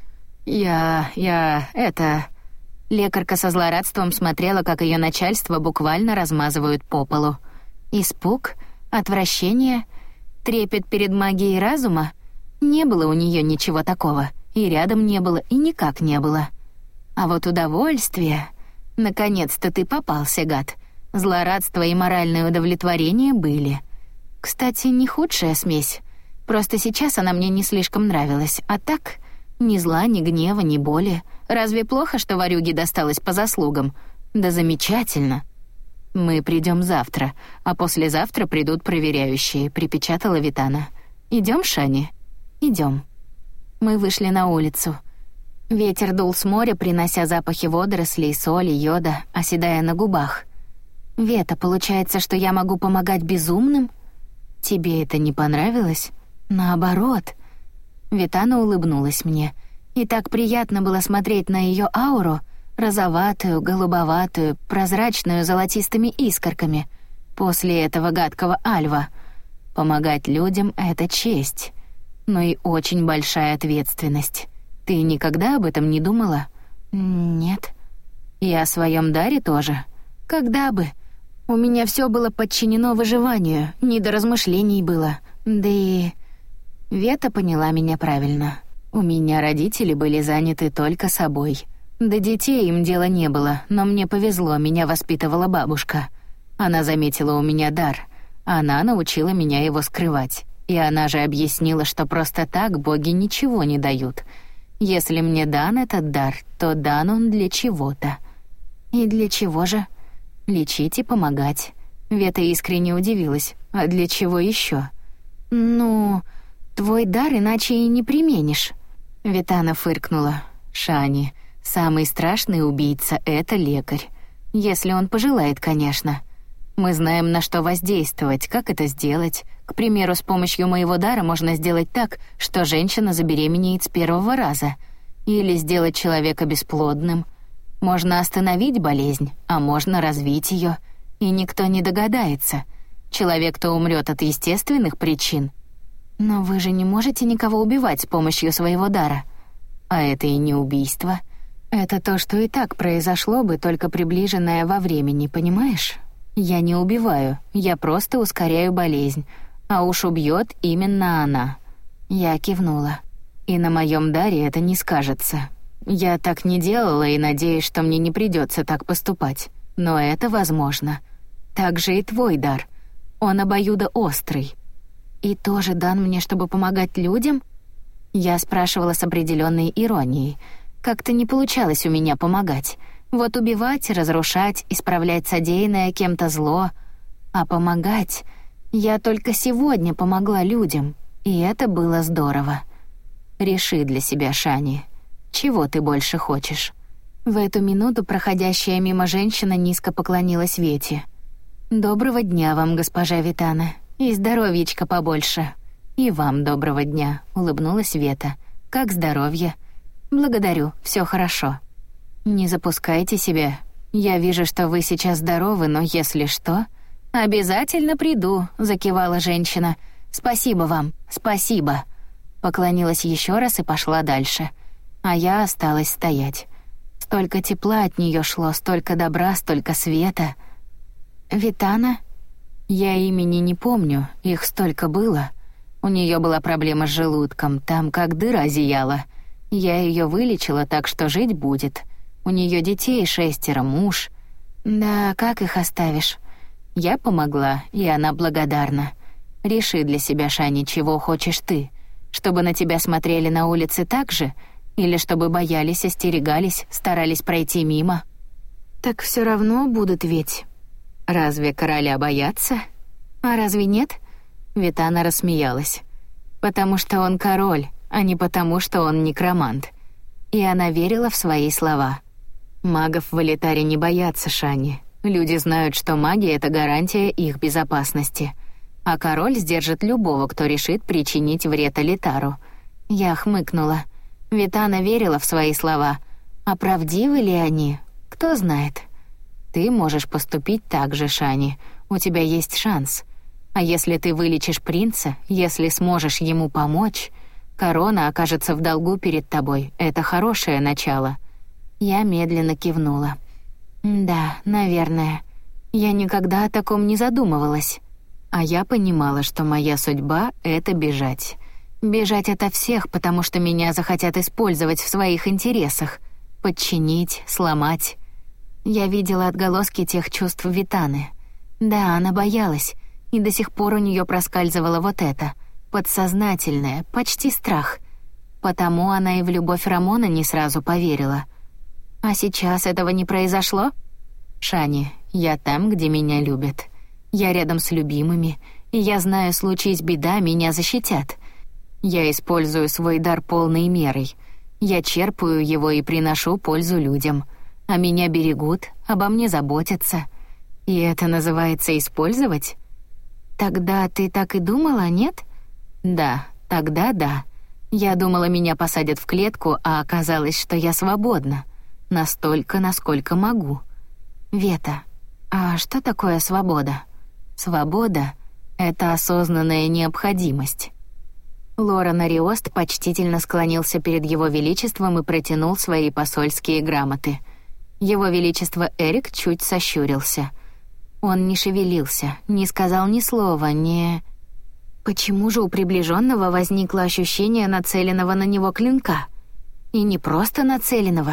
«Я... я... это...» Лекарка со злорадством смотрела, как ее начальство буквально размазывают по полу. Испуг, отвращение, трепет перед магией разума. Не было у нее ничего такого, и рядом не было, и никак не было. А вот удовольствие... Наконец-то ты попался, гад. Злорадство и моральное удовлетворение были. Кстати, не худшая смесь. Просто сейчас она мне не слишком нравилась, а так ни зла, ни гнева, ни боли. Разве плохо, что варюге досталось по заслугам? Да замечательно. Мы придем завтра, а послезавтра придут проверяющие, припечатала Ветана. Идем, Шани? Идем. Мы вышли на улицу. Ветер дул с моря, принося запахи водорослей, соли, йода, оседая на губах. Вета, получается, что я могу помогать безумным? Тебе это не понравилось? Наоборот. Ветана улыбнулась мне. И так приятно было смотреть на ее ауру, розоватую, голубоватую, прозрачную золотистыми искорками, после этого гадкого Альва. Помогать людям — это честь, но и очень большая ответственность. Ты никогда об этом не думала? Нет. И о своем даре тоже? Когда бы? У меня все было подчинено выживанию, не до размышлений было. Да и... Вета поняла меня правильно. У меня родители были заняты только собой. До детей им дела не было, но мне повезло, меня воспитывала бабушка. Она заметила у меня дар. Она научила меня его скрывать. И она же объяснила, что просто так боги ничего не дают. Если мне дан этот дар, то дан он для чего-то. И для чего же? Лечить и помогать. Вета искренне удивилась. А для чего еще? Ну, твой дар иначе и не применишь. Ветана фыркнула. Шани, самый страшный убийца — это лекарь. Если он пожелает, конечно. Мы знаем, на что воздействовать, как это сделать. К примеру, с помощью моего дара можно сделать так, что женщина забеременеет с первого раза. Или сделать человека бесплодным. Можно остановить болезнь, а можно развить ее. И никто не догадается. Человек-то умрет от естественных причин. Но вы же не можете никого убивать с помощью своего дара. А это и не убийство. Это то, что и так произошло бы, только приближенное во времени, понимаешь? Я не убиваю, я просто ускоряю болезнь, а уж убьет именно она. Я кивнула. И на моем даре это не скажется. Я так не делала и надеюсь, что мне не придется так поступать. Но это возможно. Так же и твой дар. Он обоюдоострый. И тоже дан мне, чтобы помогать людям? Я спрашивала с определенной иронией. Как-то не получалось у меня помогать. Вот убивать, разрушать, исправлять содеянное кем-то зло. А помогать... Я только сегодня помогла людям, и это было здорово. Реши для себя, Шани, чего ты больше хочешь. В эту минуту проходящая мимо женщина низко поклонилась Вете. «Доброго дня вам, госпожа Витана, и здоровьечка побольше». «И вам доброго дня», — улыбнулась Вета. «Как здоровье?» «Благодарю, все хорошо». «Не запускайте себя. Я вижу, что вы сейчас здоровы, но если что...» «Обязательно приду», — закивала женщина. «Спасибо вам, спасибо». Поклонилась еще раз и пошла дальше. А я осталась стоять. Столько тепла от нее шло, столько добра, столько света. «Витана?» Я имени не помню, их столько было. У нее была проблема с желудком, там как дыра зияла. Я ее вылечила, так что жить будет. У нее детей шестеро, муж. Да, как их оставишь? Я помогла, и она благодарна. Реши для себя, Шани, чего хочешь ты. Чтобы на тебя смотрели на улице так же? Или чтобы боялись, остерегались, старались пройти мимо? Так все равно будут ведь. Разве короля боятся? А разве нет? Витана рассмеялась. Потому что он король, а не потому, что он некромант. И она верила в свои слова. Магов в Элитаре не боятся, Шани. Люди знают, что магия — это гарантия их безопасности. А король сдержит любого, кто решит причинить вред Элитару. Я хмыкнула. Витана верила в свои слова. А правдивы ли они? Кто знает. Ты можешь поступить так же, Шани. У тебя есть шанс. А если ты вылечишь принца, если сможешь ему помочь, корона окажется в долгу перед тобой. Это хорошее начало. Я медленно кивнула. Да, наверное. Я никогда о таком не задумывалась. А я понимала, что моя судьба — это бежать. Бежать ото всех, потому что меня захотят использовать в своих интересах. Подчинить, сломать. Я видела отголоски тех чувств Витаны. Да, она боялась, и до сих пор у нее проскальзывало вот это. Подсознательное, почти страх. Потому она и в любовь Рамона не сразу поверила. А сейчас этого не произошло? Шани, я там, где меня любят. Я рядом с любимыми, и я знаю, случись беда, меня защитят. Я использую свой дар полной мерой. Я черпаю его и приношу пользу людям. А меня берегут, обо мне заботятся. И это называется использовать? Тогда ты так и думала, нет? Да, тогда да. Я думала, меня посадят в клетку, а оказалось, что я свободна. Настолько, насколько могу. Вета, а что такое свобода? Свобода — это осознанная необходимость. Лоран Ариост почтительно склонился перед его величеством и протянул свои посольские грамоты. Его величество Эрик чуть сощурился. Он не шевелился, не сказал ни слова, не... Почему же у приближенного возникло ощущение нацеленного на него клинка? И не просто нацеленного.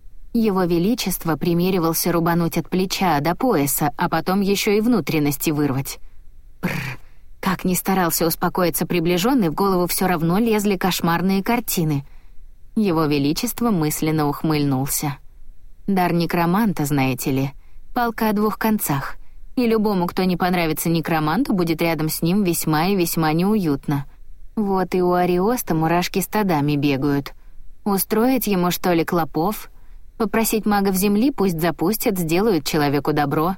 Его величество примеривался рубануть от плеча до пояса, а потом еще и внутренности вырвать. Бррр. Как ни старался успокоиться приближенный, в голову все равно лезли кошмарные картины. Его величество мысленно ухмыльнулся. Дар некроманта, знаете ли, палка о двух концах. И любому, кто не понравится некроманту, будет рядом с ним весьма и весьма неуютно. Вот и у Ариоста мурашки стадами бегают. Устроить ему, что ли, клопов? Попросить магов земли, пусть запустят, сделают человеку добро.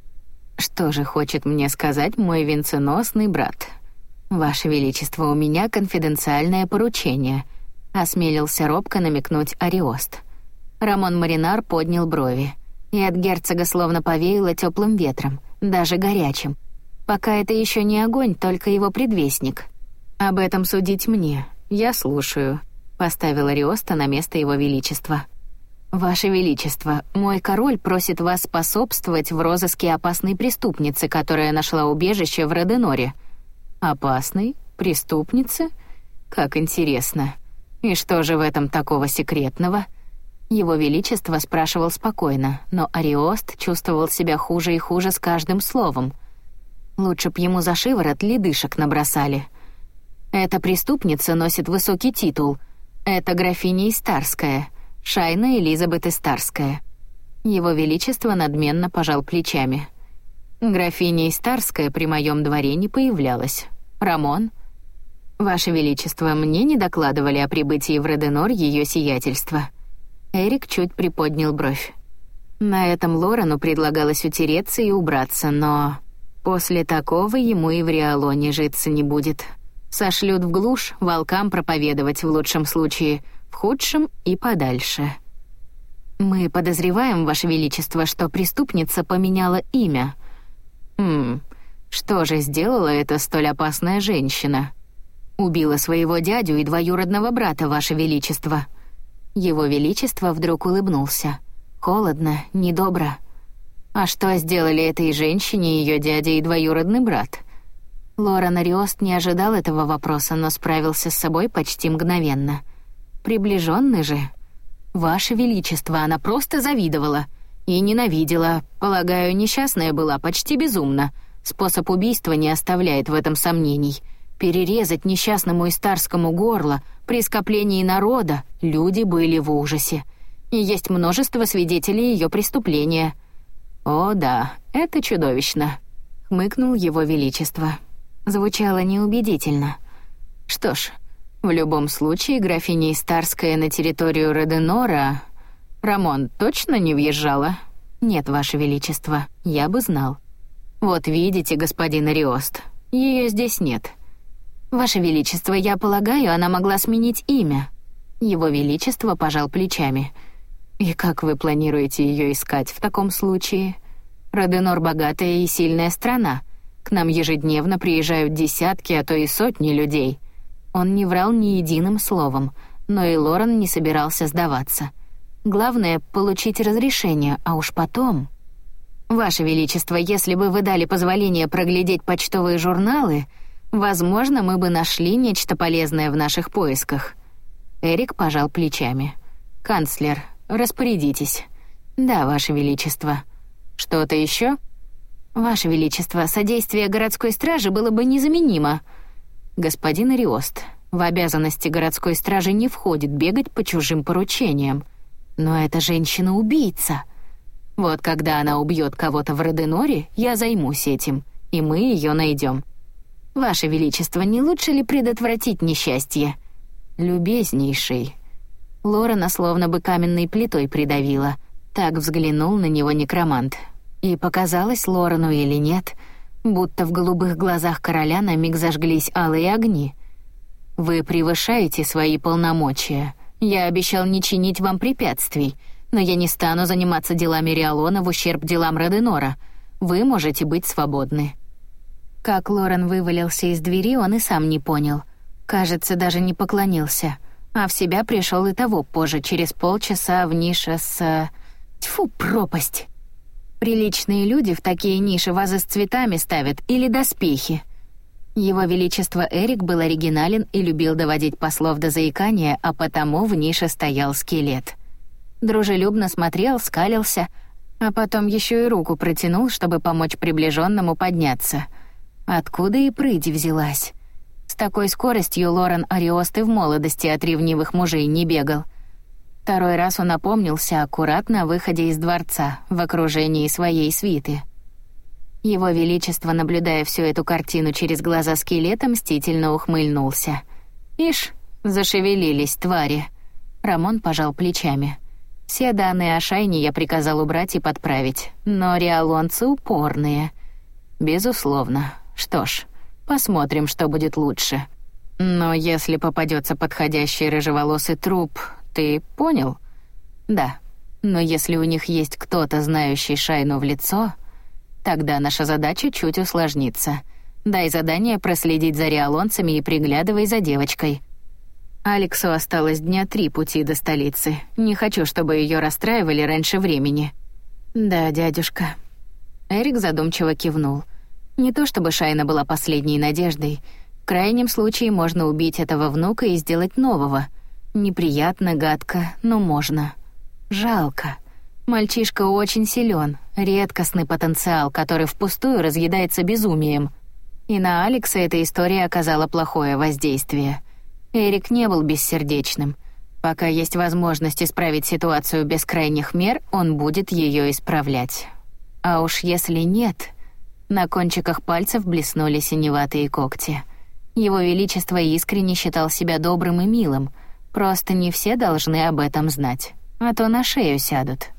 Что же хочет мне сказать мой венценосный брат? Ваше величество, у меня конфиденциальное поручение, осмелился робко намекнуть Ариост. Рамон Маринар поднял брови, и от герцога словно повеяло теплым ветром, даже горячим. Пока это еще не огонь, только его предвестник. Об этом судить мне. Я слушаю, поставил Ариоста на место его величества. «Ваше Величество, мой король просит вас способствовать в розыске опасной преступницы, которая нашла убежище в Роденоре». «Опасной? Преступницы? Как интересно. И что же в этом такого секретного?» Его Величество спрашивал спокойно, но Ариост чувствовал себя хуже и хуже с каждым словом. Лучше б ему за шиворот ледышек набросали. «Эта преступница носит высокий титул. Это графиня Истарская, Шайна Элизабет Истарская». Его Величество надменно пожал плечами. «Графиня Истарская при моем дворе не появлялась. Рамон?» «Ваше Величество, мне не докладывали о прибытии в Роденор ее сиятельства». Эрик чуть приподнял бровь. На этом Лорану предлагалось утереться и убраться, но после такого ему и в Риалоне житься не будет. Сошлют в глушь, волкам проповедовать в лучшем случае, в худшем и подальше. «Мы подозреваем, Ваше Величество, что преступница поменяла имя». «Хм, что же сделала эта столь опасная женщина?» «Убила своего дядю и двоюродного брата, Ваше Величество». Его Величество вдруг улыбнулся. Холодно, недобро. «А что сделали этой женщине ее дядя и двоюродный брат?» Лоран Ариост не ожидал этого вопроса, но справился с собой почти мгновенно. «Приближенный же. Ваше Величество, она просто завидовала. И ненавидела. Полагаю, несчастная была, почти безумна. Способ убийства не оставляет в этом сомнений. Перерезать несчастному Истарскому горло при скоплении народа люди были в ужасе. И есть множество свидетелей ее преступления». «О да, это чудовищно», — хмыкнул Его Величество. Звучало неубедительно. «Что ж, в любом случае графиня Истарская на территорию Роденора... Рамон точно не въезжала?» «Нет, Ваше Величество, я бы знал». «Вот видите, господин Ариост, ее здесь нет». «Ваше Величество, я полагаю, она могла сменить имя». Его Величество пожал плечами. «И как вы планируете ее искать в таком случае? Роденор — богатая и сильная страна. К нам ежедневно приезжают десятки, а то и сотни людей». Он не врал ни единым словом, но и Лоран не собирался сдаваться. Главное — получить разрешение, а уж потом... «Ваше Величество, если бы вы дали позволение проглядеть почтовые журналы, возможно, мы бы нашли нечто полезное в наших поисках». Эрик пожал плечами. «Канцлер, распорядитесь». «Да, Ваше Величество». «Что-то еще?» «Ваше Величество, содействие городской стражи было бы незаменимо». «Господин Ариост, в обязанности городской стражи не входит бегать по чужим поручениям. Но эта женщина-убийца. Вот когда она убьет кого-то в Роденоре, я займусь этим, и мы ее найдем. Ваше Величество, не лучше ли предотвратить несчастье?» «Любезнейший». Лорана словно бы каменной плитой придавила. Так взглянул на него некромант. И показалось Лорану или нет, будто в голубых глазах короля на миг зажглись алые огни. «Вы превышаете свои полномочия. Я обещал не чинить вам препятствий, но я не стану заниматься делами Риалона в ущерб делам Роденора. Вы можете быть свободны». Как Лоран вывалился из двери, он и сам не понял. Кажется, даже не поклонился. А в себя пришел и того позже, через полчаса в нише с... Тьфу, пропасть! Приличные люди в такие ниши вазы с цветами ставят или доспехи. Его Величество Эрик был оригинален и любил доводить послов до заикания, а потому в нише стоял скелет. Дружелюбно смотрел, скалился, а потом еще и руку протянул, чтобы помочь приближенному подняться. Откуда и прыть взялась? С такой скоростью Лоран Ариост и в молодости от ревнивых мужей не бегал. Второй раз он опомнился аккурат на выходе из дворца, в окружении своей свиты. Его Величество, наблюдая всю эту картину через глаза скелета, мстительно ухмыльнулся. «Ишь, зашевелились твари!» Рамон пожал плечами. «Все данные о Шайне я приказал убрать и подправить, но риалонцы упорные». «Безусловно. Что ж, посмотрим, что будет лучше. Но если попадется подходящий рыжеволосый труп, ты понял?» «Да. Но если у них есть кто-то, знающий Шайну в лицо, тогда наша задача чуть усложнится. Дай задание проследить за риалонцами и приглядывай за девочкой». Алексу осталось дня три пути до столицы. Не хочу, чтобы ее расстраивали раньше времени. Да, дядюшка. Эрик задумчиво кивнул. Не то чтобы Шайна была последней надеждой. В крайнем случае можно убить этого внука и сделать нового. Неприятно, гадко, но можно. Жалко. Мальчишка очень силен, редкостный потенциал, который впустую разъедается безумием. И на Алекса эта история оказала плохое воздействие. Эрик не был бессердечным. Пока есть возможность исправить ситуацию без крайних мер, он будет ее исправлять. А уж если нет... На кончиках пальцев блеснули синеватые когти. Его Величество искренне считал себя добрым и милым. Просто не все должны об этом знать, а то на шею сядут.